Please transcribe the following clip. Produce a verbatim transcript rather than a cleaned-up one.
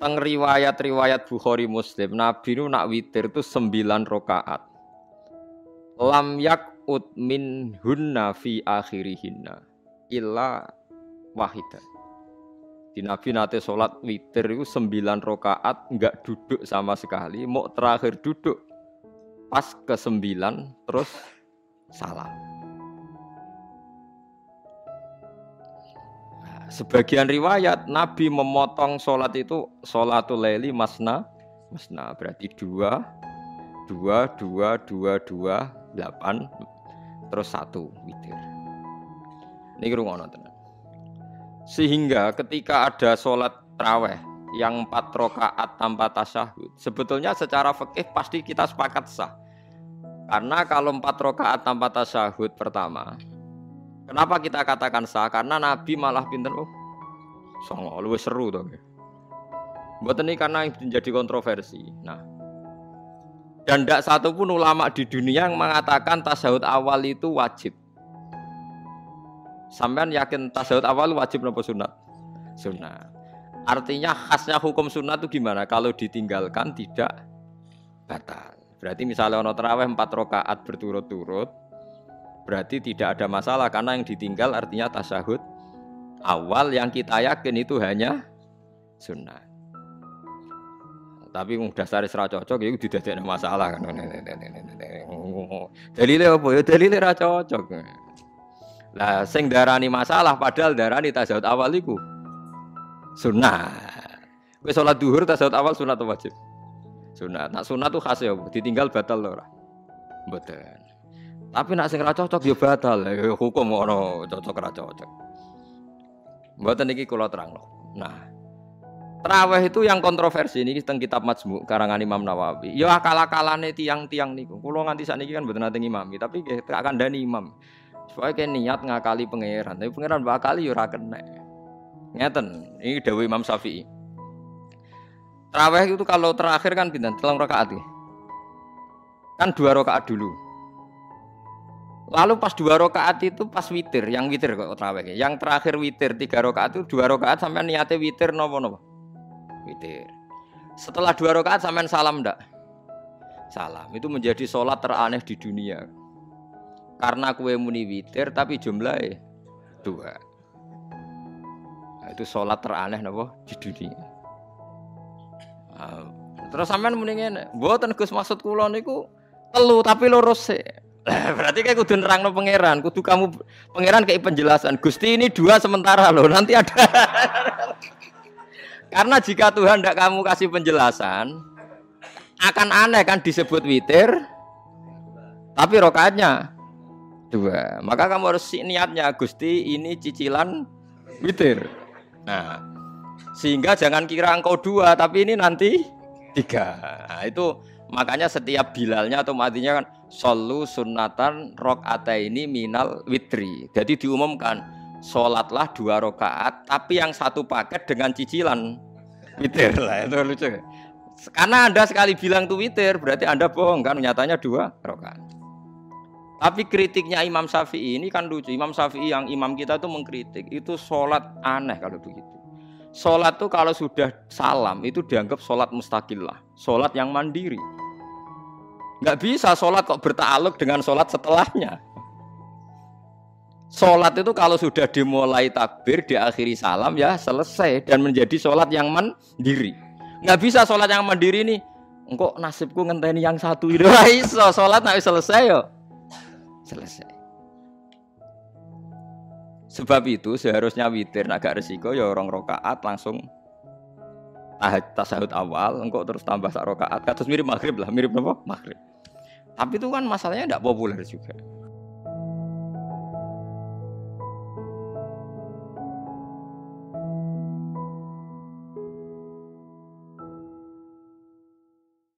teng riwayat-riwayat Bukhari Muslim, Nabi nu nak witir itu sembilan rakaat. Lam yakut min hunna fi akhirihinna illa wahidah. Di Nabi nate sholat witir itu sembilan rakaat enggak duduk sama sekali, mau terakhir duduk pas ke sembilan terus salam. Nah, sebagian riwayat Nabi memotong sholat itu sholatul laili masna masna berarti dua dua dua dua dua delapan terus satu witir. Ini rungono tenan. Sehingga ketika ada sholat tarawih yang empat rakaat tanpa tasyahud, sebetulnya secara fikih pasti kita sepakat sah. Karena kalau empat rakaat tanpa tasyahud pertama, kenapa kita katakan sah? Karena Nabi malah pinter, oh, songo, luwih seru toh. Mboten ini karena menjadi kontroversi. Nah, dan tidak satu pun ulama di dunia yang mengatakan tasyahud awal itu wajib. Sampean yakin tasyahud awal wajib napa sunat? Sunat. Artinya khasnya hukum sunat itu gimana? Kalau ditinggalkan tidak batal. Berarti misalnya ono tarawih empat rakaat berturut-turut, berarti tidak ada masalah karena yang ditinggal artinya tasyahud awal yang kita yakin itu hanya sunat. Tapi wong dasare ora cocok iku didadekne masalah kan. Dalile apa ya dalile ora cocok. Lah sing darani masalah padahal darani tasyahud awal iku sunat. Wis salat zuhur tasyahud awal sunat atau wajib? Sunat. Nak sunat tuh khas ya, ditinggal batal lho ora? Mboten. Tapi nak sing ora cocok ya batal. Ya hukum ono cocok ora cocok. Mboten iki kula terangno. Nah, tarawih itu yang kontroversi ini teng kitab Majmu' karangan Imam Nawawi. Ya akal-akalane tiang-tiang niku. Kula nganti sakniki kan mboten nate ngimami, tapi nggih tak kandhani imam. Supaya kayak niat ngakali pangeran, tapi pangeran bakali ya ora kena. Ngeten, ini dawuh Imam Syafi'i. Tarawih itu kalau terakhir kan pinten? Telung rakaat ya. Kan dua rakaat dulu. Lalu pas dua rakaat itu pas witir, yang witir kok tarawih. Yang terakhir witir tiga rakaat itu dua rakaat sampai niatnya witir napa-napa? Witir. Setelah dua rakaat sampean salam ndak? Salam. Itu menjadi sholat teraneh di dunia. Karena kue muni witir tapi jumlahnya dua. Nah, itu sholat teraneh napa di dunia. Nah, terus sampean muni ngene, mboten Gus maksud kula niku telu tapi loro sik. Berarti kayak kudu nerangno pangeran, kudu kamu pangeran kayak penjelasan. Gusti ini dua sementara loh, nanti ada. Karena jika Tuhan tidak kamu kasih penjelasan, akan aneh kan disebut witir, tapi rokaatnya dua. Maka kamu harus niatnya Gusti ini cicilan witir. Nah, sehingga jangan kira engkau dua, tapi ini nanti tiga. Nah, itu makanya setiap bilalnya atau matinya kan solu sunatan rakaataini minal witri. Jadi diumumkan sholatlah dua rakaat, tapi yang satu paket dengan cicilan witir lah. Itu lucu. Karena Anda sekali bilang itu witir, berarti Anda bohong kan? Nyatanya dua rakaat. Tapi kritiknya Imam Syafi'i ini kan lucu. Imam Syafi'i yang imam kita itu mengkritik itu sholat aneh kalau begitu. Sholat itu kalau sudah salam itu dianggap sholat mustaqillah, sholat yang mandiri. Nggak bisa sholat kok bertakluk dengan sholat setelahnya. Sholat itu kalau sudah dimulai takbir, diakhiri salam ya selesai dan menjadi sholat yang mandiri. Nggak bisa sholat yang mandiri ini. Engkau nasibku ngenteni yang satu itu. Nggak bisa sholat nggak selesai yo. Selesai. Sebab itu seharusnya witir agak resiko ya orang rakaat langsung tasyahud awal, engkau terus tambah sak rakaat. Kados mirip maghrib lah, mirip apa? Maghrib. Tapi itu kan masalahnya tidak populer juga.